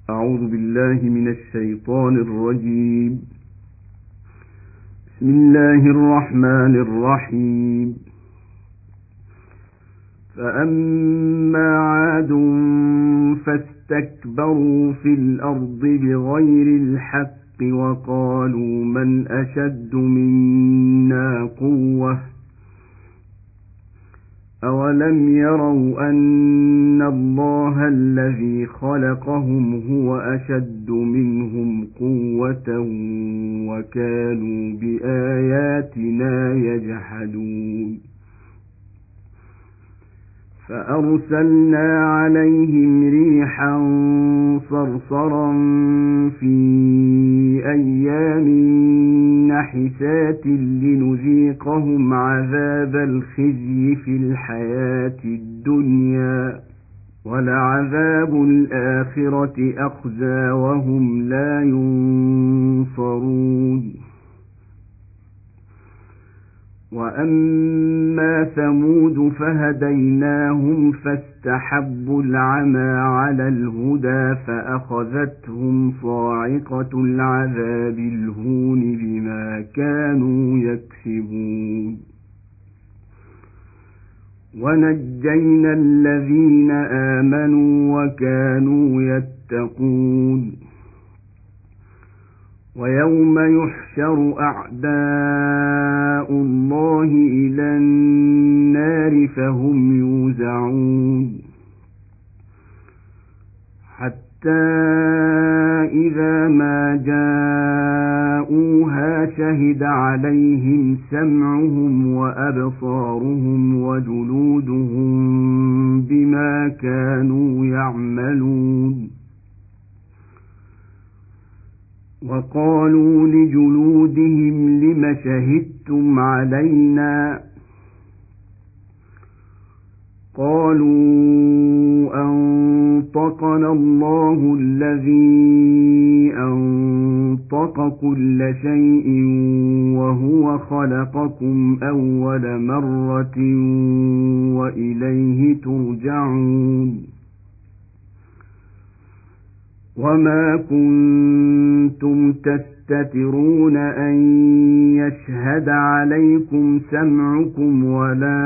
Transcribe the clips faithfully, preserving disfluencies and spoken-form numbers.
أعوذ بالله من الشيطان الرجيم. بسم الله الرحمن الرحيم. فأما عاد فاستكبروا في الأرض بغير الحق وقالوا من أشد منا قوة أولم يروا أن الله الذي خلقهم هو أشد منهم قوة وكانوا بآياتنا يجحدون. فأرسلنا عليهم ريحا صرصرا في أيام نحسات لنذيقهم عذاب الخزي في الحياة الدنيا ولعذاب الآخرة أخزى وهم لا ينصرون. وأما ثمود فهديناهم فاستحبوا العمى على الهدى فأخذتهم صاعقة العذاب الهون بما كانوا يكسبون. ونجينا الذين آمنوا وكانوا يتقون. ويوم يحشر أعداء الله إلى النار فهم يوزعون حتى إذا ما جاءوها شهد عليهم سمعهم وأبصارهم وجلودهم بما كانوا يعملون. وقالوا لجلودهم لم شهدتم علينا قالوا أنطقنا الله الذي أنطق كل شيء وهو خلقكم أول مرة وإليه ترجعون. وما كنتم تستترون أن يشهد عليكم سمعكم ولا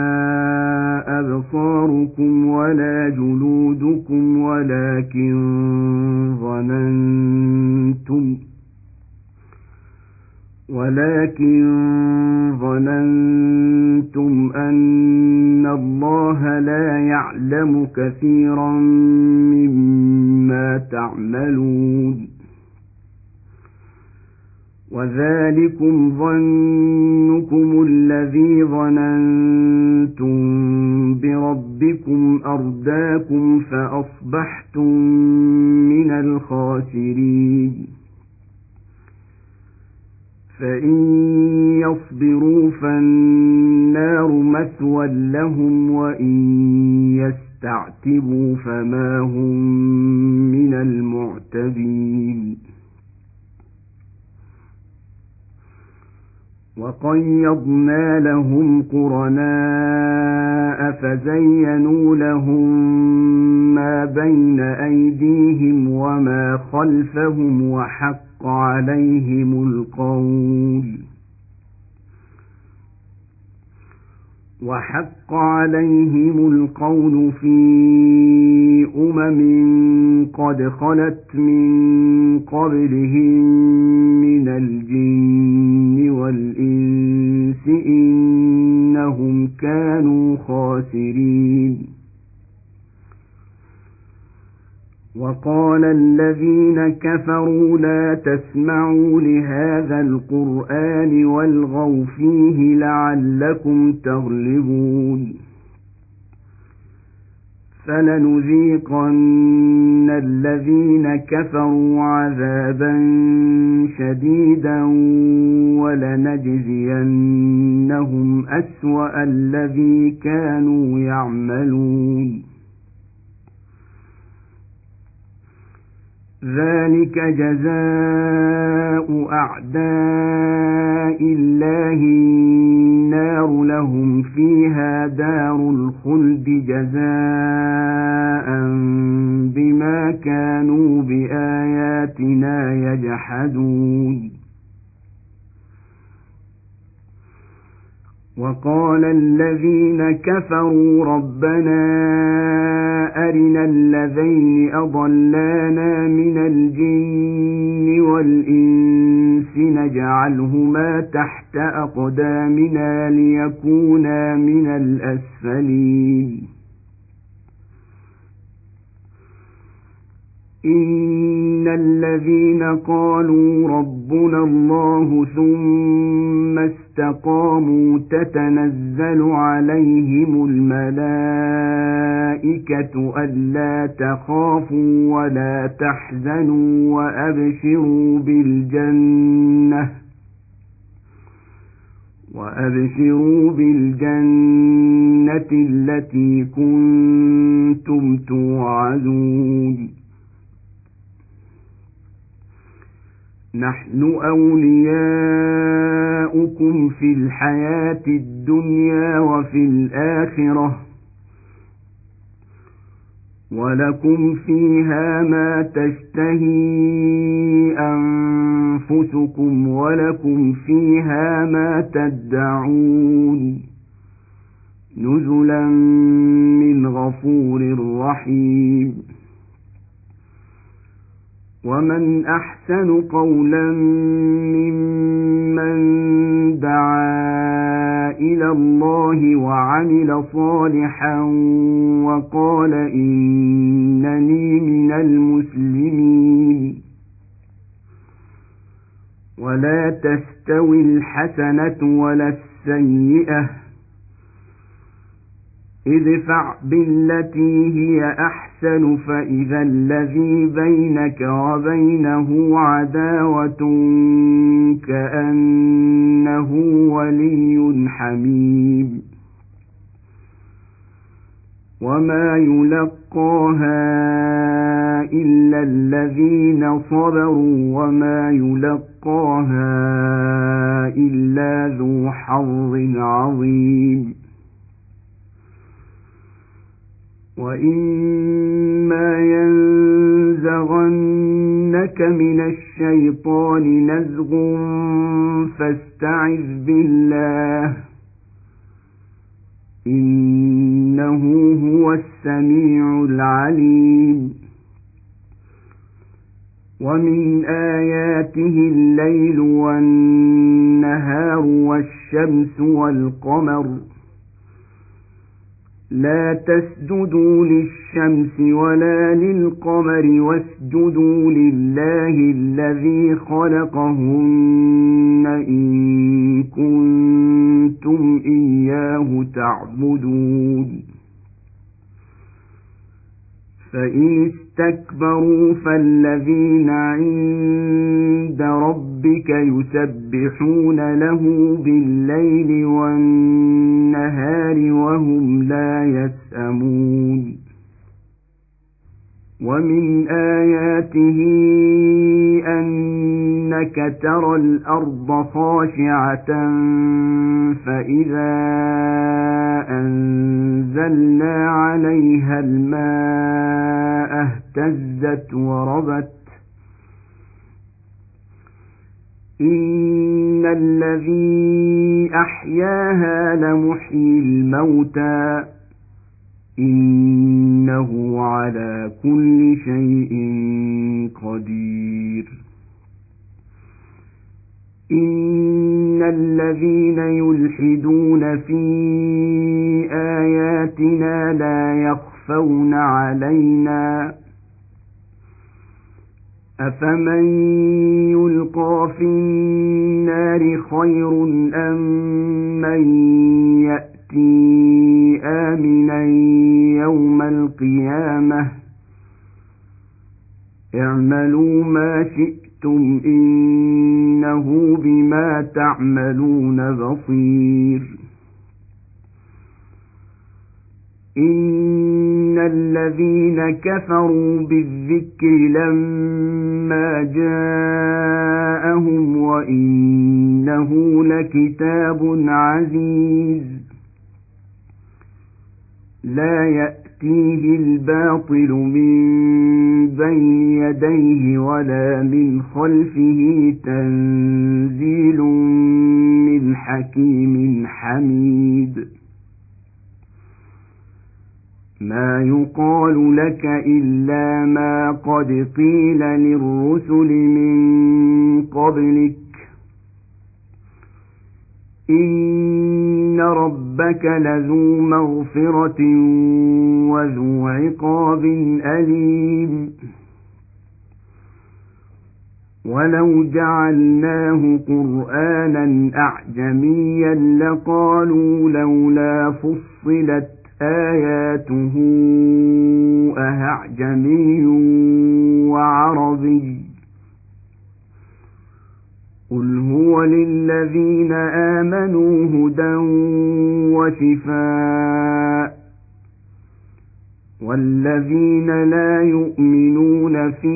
أبصاركم ولا جلودكم ولكن ظننتم ولكن ظننتم أن الله لا يعلم كثيرا مما تعملون. وذلكم ظنكم الذي ظننتم بربكم أرداكم فأصبحتم من الخاسرين. فإن يصبروا فالنار مثوى لهم وإن يستعتبوا فما هم من المعتبين. وقيضنا لهم قرناء فزينوا لهم ما بين أيديهم وما خلفهم وحق عليهم القول وحق عليهم القول في أمم قد خلت من قبلهم من الجن والإنس إنهم كانوا خاسرين. وقال الذين كفروا لا تسمعوا لهذا القرآن والغوا فيه لعلكم تغلبون. فلنذيقن الذين كفروا عذابا شديدا ولنجزينهم أسوأ الذي كانوا يعملون. ذلك جزاء أعداء الله النار لهم فيها دار الخلد جزاء بما كانوا بآياتنا يجحدون. وقال الذين كفروا ربنا أرنا الذين أضلانا من الجن والإنس نجعلهما تحت أقدامنا ليكونا من الأسفلين. إن الذين قالوا ربنا الله ثم استقاموا تتنزل عليهم الملائكة ألا تخافوا ولا تحزنوا وأبشروا بالجنة وأبشروا بالجنة التي كنتم توعدون. نحن أولياؤكم في الحياة الدنيا وفي الآخرة ولكم فيها ما تشتهي أنفسكم ولكم فيها ما تدعون نزلا من غفور رحيم. ومن أحسن قولا ممن دعا إلى الله وعمل صالحا وقال إنني من المسلمين. ولا تستوي الحسنة ولا السيئة ادفع بالتي هي أحسن فإذا الذي بينك وبينه عداوة كأنه ولي حميم. وما يلقاها إلا الذين صبروا وما يلقاها إلا ذو حظ عظيم. وإما ينزغنك من الشيطان نزغ فاستعذ بالله إنه هو السميع العليم. ومن آياته الليل والنهار والشمس والقمر لا تسجدوا للشمس ولا للقمر واسجدوا لله الذي خلقهن إن كنتم إياه تعبدون. فإن استكبروا فالذين عند ربك يسبحون له بالليل والنهار وهم لا يسأمون. ومن آياته أنك ترى الأرض خاشعة فإذا أنزلنا عليها الماء اهتزت وربت إن الذي أحياها لمحيي الموتى إنه على كل شيء قدير. إن الذين يلحدون في آياتنا لا يخفون علينا أفمن يلقى في النار خير أم من يأتي آمنا يوم القيامة اعملوا ما شئتم إنه بما تعملون بصير. إن الذين كفروا بالذكر لما جاءهم وإنه لكتاب عزيز لا يأتي يأتيه الباطل من بين يديه ولا من خلفه تنزيل من حكيم حميد ما يقال لك إلا ما قد قيل للرسل من قبلك إن ربك لذو مغفرة وذو عقاب أليم ولو جعلناه قرآنا أعجميا لقالوا لولا فصلت آياته أأعجمي وعربي قل هو للذين آمنوا هدى وشفاء والذين لا يؤمنون في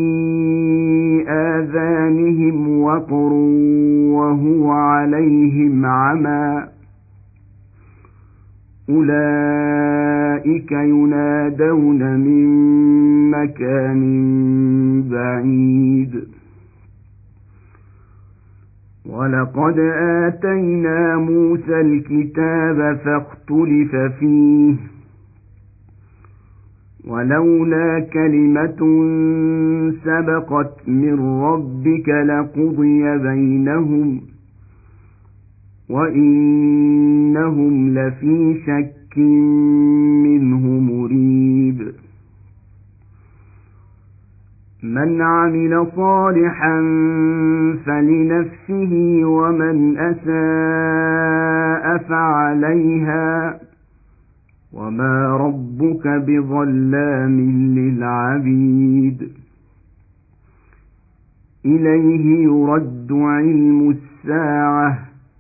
آذانهم وقر وهو عليهم عمى أولئك ينادون من مكان بعيد ولقد آتينا موسى الكتاب فاختلف فيه ولولا كلمة سبقت من ربك لقضي بينهم وإنهم لفي شك منه مريب من عمل صالحا فلنفسه ومن أساء فعليها وما ربك بظلام للعبيد إليه يرد علم الساعة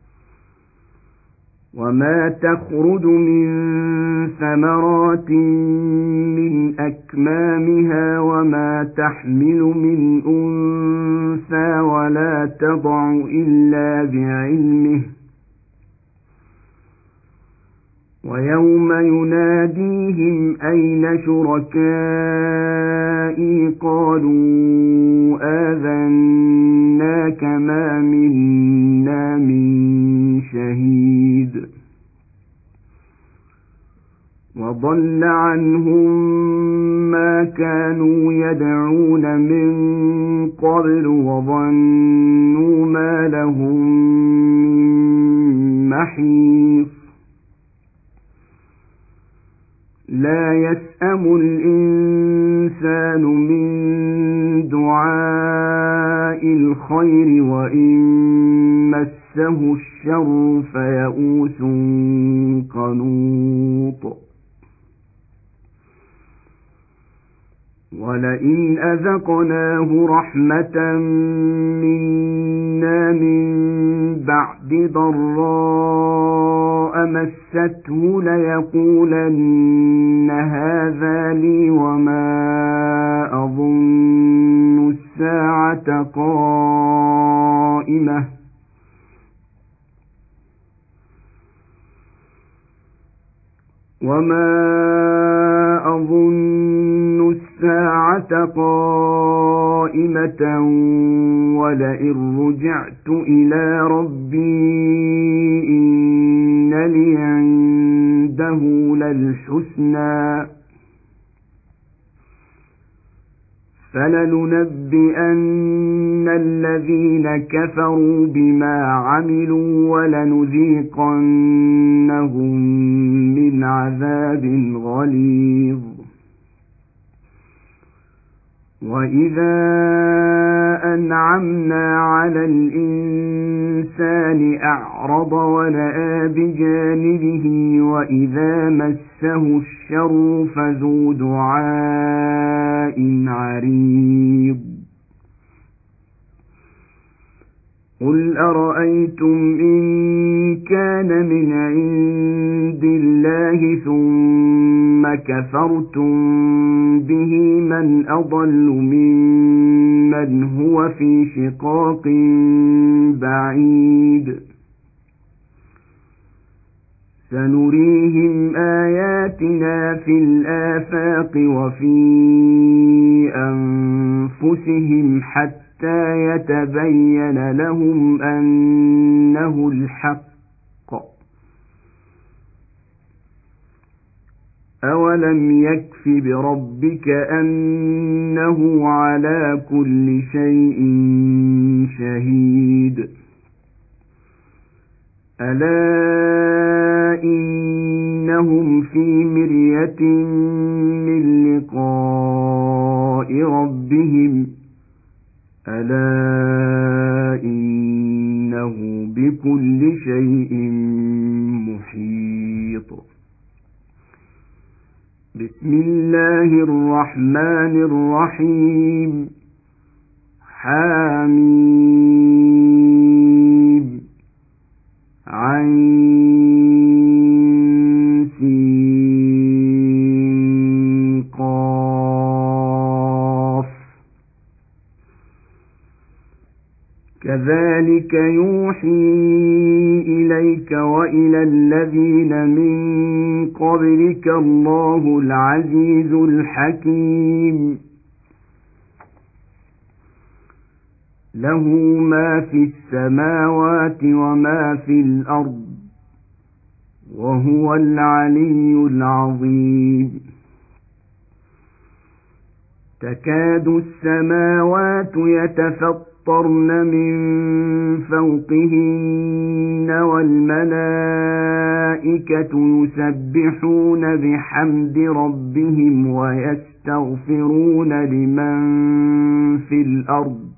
وما تخرج من ثمرات من أكمامها وما تحمل من أنثى ولا تضع إلا بعلمه ويوم يناديهم أين شركائي قالوا آذناك ما منا من شهيد وضل عنهم ما كانوا يدعون من قبل وظنوا ما لهم من محيص لا يسأم الإنسان من دعاء الخير وإن مسه الشر فيئوس قنوط ولئن أذقناه رحمة منا من بعد ضراء مسته ليقولن هذا لي وما أظن الساعة قائمة وما أظن الساعة قائمة ولئن رجعت إلى ربي إن لي عنده للحسنى فلننبئن الذين كفروا بما عملوا ولنذيقنهم من عذاب غليظ وإذا أنعمنا على الإنسان أعرض ونأى بجانبه وإذا مسه الشر فذو دعاء عريض قل أرأيتم إن كان من عند الله ثم كفرتم به من أضل ممن هو في شقاق بعيد سنريهم آياتنا في الآفاق وفي أنفسهم حتى يتبين لهم أنه الحق. أولم يكف بربك أنه على كل شيء شهيد. ألا إنهم في مرية من لقاء ربهم ألا إنه بكل شيء محيط. بسم الله الرحمن الرحيم. حميم عين سين قاف. كذلك يوحي إليك وإلى الذين من قبلك الله العزيز الحكيم. له ما في السماوات وما في الأرض وهو العلي العظيم. تكاد السماوات يتفطرن من فوقهن والملائكة يسبحون بحمد ربهم ويستغفرون لمن في الأرض